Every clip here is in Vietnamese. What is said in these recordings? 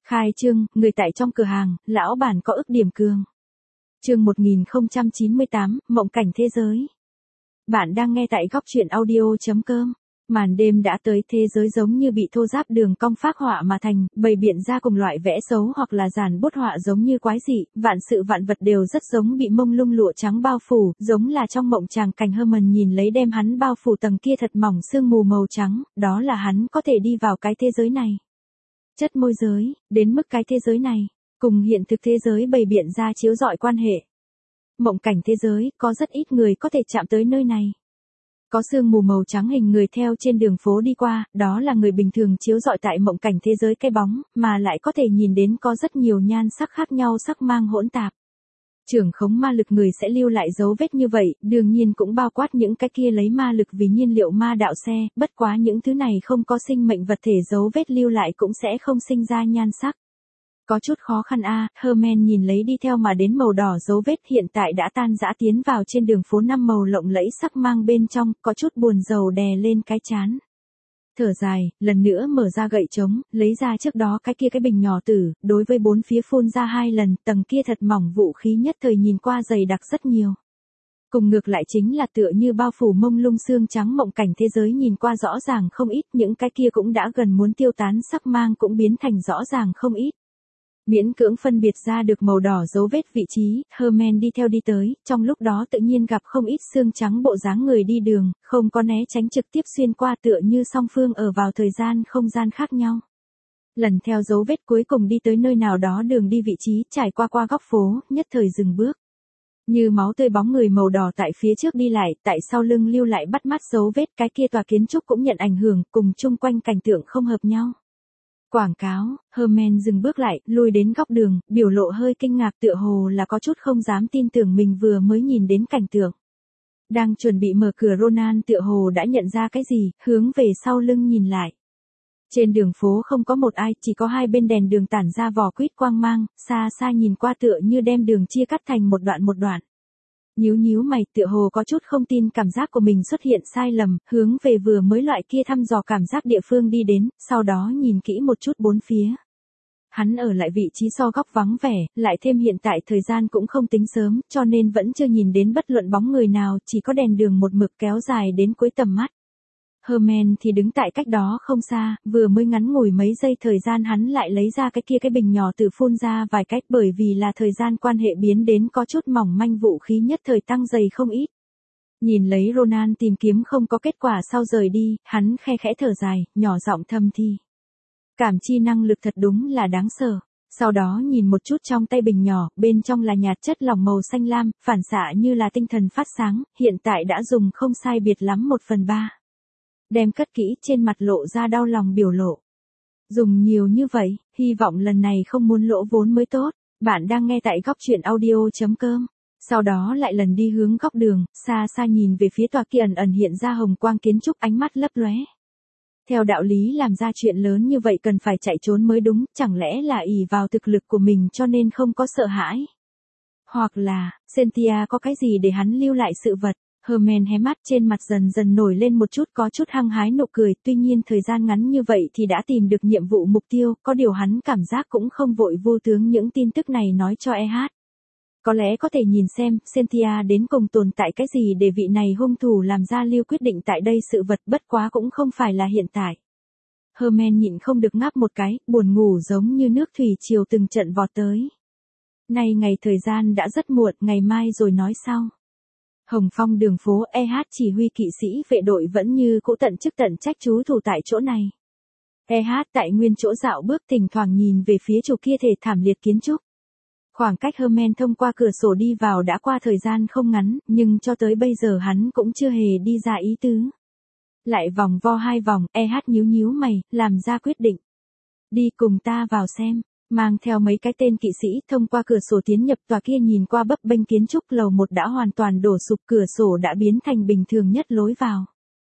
Khai trương, người tại trong cửa hàng, lão bản có ức điểm cường. Chương 1098, mộng cảnh thế giới. Bạn đang nghe tại góc truyện audio.com. Màn đêm đã tới, thế giới giống như bị thô ráp đường cong phác họa mà thành, bày biện ra cùng loại vẽ xấu hoặc là dàn bút họa giống như quái dị, vạn sự vạn vật đều rất giống bị mông lung lụa trắng bao phủ, giống là trong mộng tràng cảnh Herman nhìn lấy đem hắn bao phủ tầng kia thật mỏng sương mù màu trắng, đó là hắn có thể đi vào cái thế giới này. Chất môi giới, đến mức cái thế giới này, cùng hiện thực thế giới bày biện ra chiếu rọi quan hệ. Mộng cảnh thế giới, có rất ít người có thể chạm tới nơi này. Có sương mù màu trắng hình người theo trên đường phố đi qua, đó là người bình thường chiếu rọi tại mộng cảnh thế giới cái bóng, mà lại có thể nhìn đến có rất nhiều nhan sắc khác nhau sắc mang hỗn tạp. Trưởng khống ma lực người sẽ lưu lại dấu vết như vậy, đương nhiên cũng bao quát những cái kia lấy ma lực vì nhiên liệu ma đạo xe, bất quá những thứ này không có sinh mệnh vật thể dấu vết lưu lại cũng sẽ không sinh ra nhan sắc. Có chút khó khăn Herman nhìn lấy đi theo mà đến màu đỏ dấu vết hiện tại đã tan rã tiến vào trên đường phố năm màu lộng lẫy sắc mang bên trong, có chút buồn rầu đè lên cái trán. Thở dài, lần nữa mở ra gậy trống, lấy ra trước đó cái bình nhỏ tử, đối với bốn phía phun ra 2 lần, tầng kia thật mỏng vũ khí nhất thời nhìn qua dày đặc rất nhiều. Cùng ngược lại chính là tựa như bao phủ mông lung xương trắng mộng cảnh thế giới nhìn qua rõ ràng không ít, những cái kia cũng đã gần muốn tiêu tán sắc mang cũng biến thành rõ ràng không ít. Miễn cưỡng phân biệt ra được màu đỏ dấu vết vị trí, Herman đi theo đi tới, trong lúc đó tự nhiên gặp không ít xương trắng bộ dáng người đi đường, không có né tránh trực tiếp xuyên qua tựa như song phương ở vào thời gian không gian khác nhau. Lần theo dấu vết cuối cùng đi tới nơi nào đó đường đi vị trí, trải qua góc phố, nhất thời dừng bước. Như máu tươi bóng người màu đỏ tại phía trước đi lại, tại sau lưng lưu lại bắt mắt dấu vết, cái kia tòa kiến trúc cũng nhận ảnh hưởng, cùng chung quanh cảnh tượng không hợp nhau. Quảng cáo, Herman dừng bước lại, lui đến góc đường, biểu lộ hơi kinh ngạc tựa hồ là có chút không dám tin tưởng mình vừa mới nhìn đến cảnh tượng. Đang chuẩn bị mở cửa Ronan tựa hồ đã nhận ra cái gì, hướng về sau lưng nhìn lại. Trên đường phố không có một ai, chỉ có 2 bên đèn đường tản ra vỏ quýt quang mang, xa xa nhìn qua tựa như đem đường chia cắt thành một đoạn. Nhíu mày tựa hồ có chút không tin cảm giác của mình xuất hiện sai lầm, hướng về vừa mới loại kia thăm dò cảm giác địa phương đi đến, sau đó nhìn kỹ một chút bốn phía. Hắn ở lại vị trí so góc vắng vẻ, lại thêm hiện tại thời gian cũng không tính sớm, cho nên vẫn chưa nhìn đến bất luận bóng người nào, chỉ có đèn đường một mực kéo dài đến cuối tầm mắt. Herman thì đứng tại cách đó không xa, vừa mới ngắn ngủi mấy giây thời gian hắn lại lấy ra cái bình nhỏ tự phun ra vài cách bởi vì là thời gian quan hệ biến đến có chút mỏng manh vũ khí nhất thời tăng dày không ít. Nhìn lấy Ronan tìm kiếm không có kết quả sau rời đi, hắn khe khẽ thở dài, nhỏ giọng thầm thì. Cảm chi năng lực thật đúng là đáng sợ. Sau đó nhìn một chút trong tay bình nhỏ, bên trong là nhạt chất lỏng màu xanh lam, phản xạ như là tinh thần phát sáng, hiện tại đã dùng không sai biệt lắm 1/3. Đem cất kỹ trên mặt lộ ra đau lòng biểu lộ. Dùng nhiều như vậy, hy vọng lần này không muốn lỗ vốn mới tốt. Bạn đang nghe tại góc truyện audio.com. Sau đó lại lần đi hướng góc đường, xa xa nhìn về phía tòa kia ẩn hiện ra hồng quang kiến trúc ánh mắt lấp lóe. Theo đạo lý làm ra chuyện lớn như vậy cần phải chạy trốn mới đúng, chẳng lẽ là ỷ vào thực lực của mình cho nên không có sợ hãi. Hoặc là, Cynthia có cái gì để hắn lưu lại sự vật. Herman hé mắt trên mặt dần dần nổi lên một chút có chút hăng hái nụ cười, tuy nhiên thời gian ngắn như vậy thì đã tìm được nhiệm vụ mục tiêu, có điều hắn cảm giác cũng không vội vô tướng những tin tức này nói cho EH. Có lẽ có thể nhìn xem, Cynthia đến cùng tồn tại cái gì để vị này hung thủ làm ra lưu quyết định tại đây sự vật bất quá cũng không phải là hiện tại. Herman nhịn không được ngáp một cái, buồn ngủ giống như nước thủy triều từng trận vọt tới. Nay ngày thời gian đã rất muộn, ngày mai rồi nói sau. Hồng Phong đường phố EH chỉ huy kỵ sĩ vệ đội vẫn như cũ tận chức tận trách trú thủ tại chỗ này. EH tại nguyên chỗ dạo bước thỉnh thoảng nhìn về phía chỗ kia thể thảm liệt kiến trúc. Khoảng cách Herman thông qua cửa sổ đi vào đã qua thời gian không ngắn, nhưng cho tới bây giờ hắn cũng chưa hề đi ra ý tứ. Lại vòng vo 2 vòng, EH nhíu mày, làm ra quyết định. Đi cùng ta vào xem. Mang theo mấy cái tên kỵ sĩ thông qua cửa sổ tiến nhập tòa kia nhìn qua bấp bênh kiến trúc lầu 1 đã hoàn toàn đổ sụp, cửa sổ đã biến thành bình thường nhất lối vào.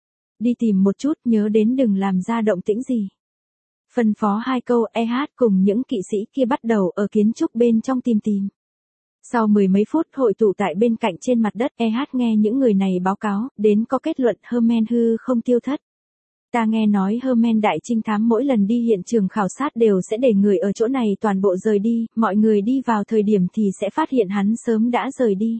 Đi tìm một chút, nhớ đến đừng làm ra động tĩnh gì. Phân phó 2 câu, EH cùng những kỵ sĩ kia bắt đầu ở kiến trúc bên trong tìm. Sau 10 mấy phút hội tụ tại bên cạnh trên mặt đất, EH nghe những người này báo cáo, đến có kết luận Herman hư không tiêu thất. Ta nghe nói Herman đại trinh thám mỗi lần đi hiện trường khảo sát đều sẽ để người ở chỗ này toàn bộ rời đi, mọi người đi vào thời điểm thì sẽ phát hiện hắn sớm đã rời đi.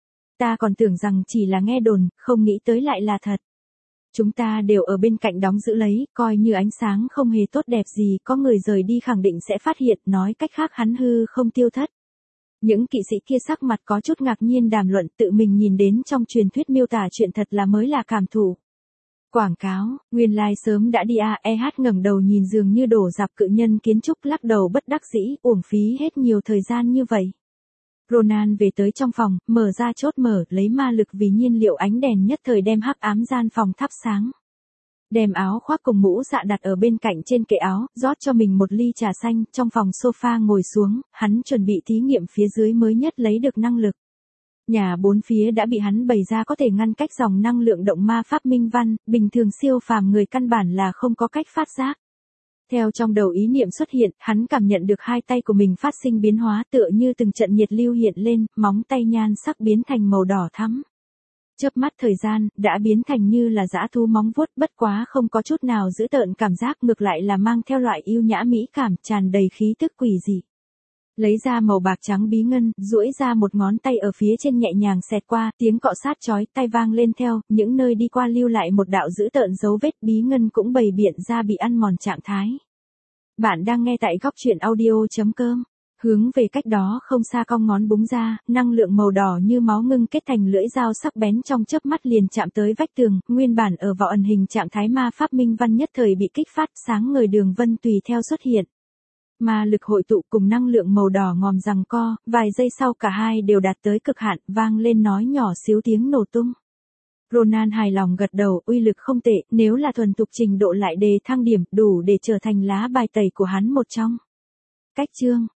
Ta còn tưởng rằng chỉ là nghe đồn, không nghĩ tới lại là thật. Chúng ta đều ở bên cạnh đóng giữ lấy, coi như ánh sáng không hề tốt đẹp gì, có người rời đi khẳng định sẽ phát hiện, nói cách khác hắn hư không tiêu thất. Những kỵ sĩ kia sắc mặt có chút ngạc nhiên đàm luận, tự mình nhìn đến trong truyền thuyết miêu tả chuyện thật là mới là cảm thụ. Quảng cáo, nguyên lai sớm đã đi à, ngẩng đầu nhìn dường như đổ dạp cự nhân kiến trúc, lắc đầu bất đắc dĩ, uổng phí hết nhiều thời gian như vậy. Ronan về tới trong phòng, mở ra chốt mở, lấy ma lực vì nhiên liệu, ánh đèn nhất thời đem hắc ám gian phòng thắp sáng. Đem áo khoác cùng mũ dạ đặt ở bên cạnh trên kệ áo, rót cho mình một ly trà xanh, trong phòng sofa ngồi xuống, hắn chuẩn bị thí nghiệm phía dưới mới nhất lấy được năng lực. Nhà bốn phía đã bị hắn bày ra có thể ngăn cách dòng năng lượng động ma pháp minh văn, bình thường siêu phàm người căn bản là không có cách phát giác. Theo trong đầu ý niệm xuất hiện, hắn cảm nhận được hai tay của mình phát sinh biến hóa, tựa như từng trận nhiệt lưu hiện lên, móng tay nhan sắc biến thành màu đỏ thắm. Chớp mắt thời gian, đã biến thành như là dã thú móng vuốt, bất quá không có chút nào dữ tợn cảm giác, ngược lại là mang theo loại yêu nhã mỹ cảm, tràn đầy khí tức quỷ dị. Lấy ra màu bạc trắng bí ngân, duỗi ra một ngón tay ở phía trên nhẹ nhàng xẹt qua, tiếng cọ sát chói tai vang lên theo, những nơi đi qua lưu lại một đạo dữ tợn dấu vết, bí ngân cũng bày biện ra bị ăn mòn trạng thái. Bạn đang nghe tại góc truyện audio.com. Hướng về cách đó không xa cong ngón búng ra, năng lượng màu đỏ như máu ngưng kết thành lưỡi dao sắc bén, trong chớp mắt liền chạm tới vách tường, nguyên bản ở vào ẩn hình trạng thái ma pháp minh văn nhất thời bị kích phát, sáng ngời đường vân tùy theo xuất hiện. Ma lực hội tụ cùng năng lượng màu đỏ ngòm giằng co, vài giây sau cả hai đều đạt tới cực hạn, vang lên nói nhỏ xíu tiếng nổ tung. Ronan hài lòng gật đầu, uy lực không tệ, nếu là thuần thục trình độ lại đề thăng điểm, đủ để trở thành lá bài tẩy của hắn một trong. Cách chương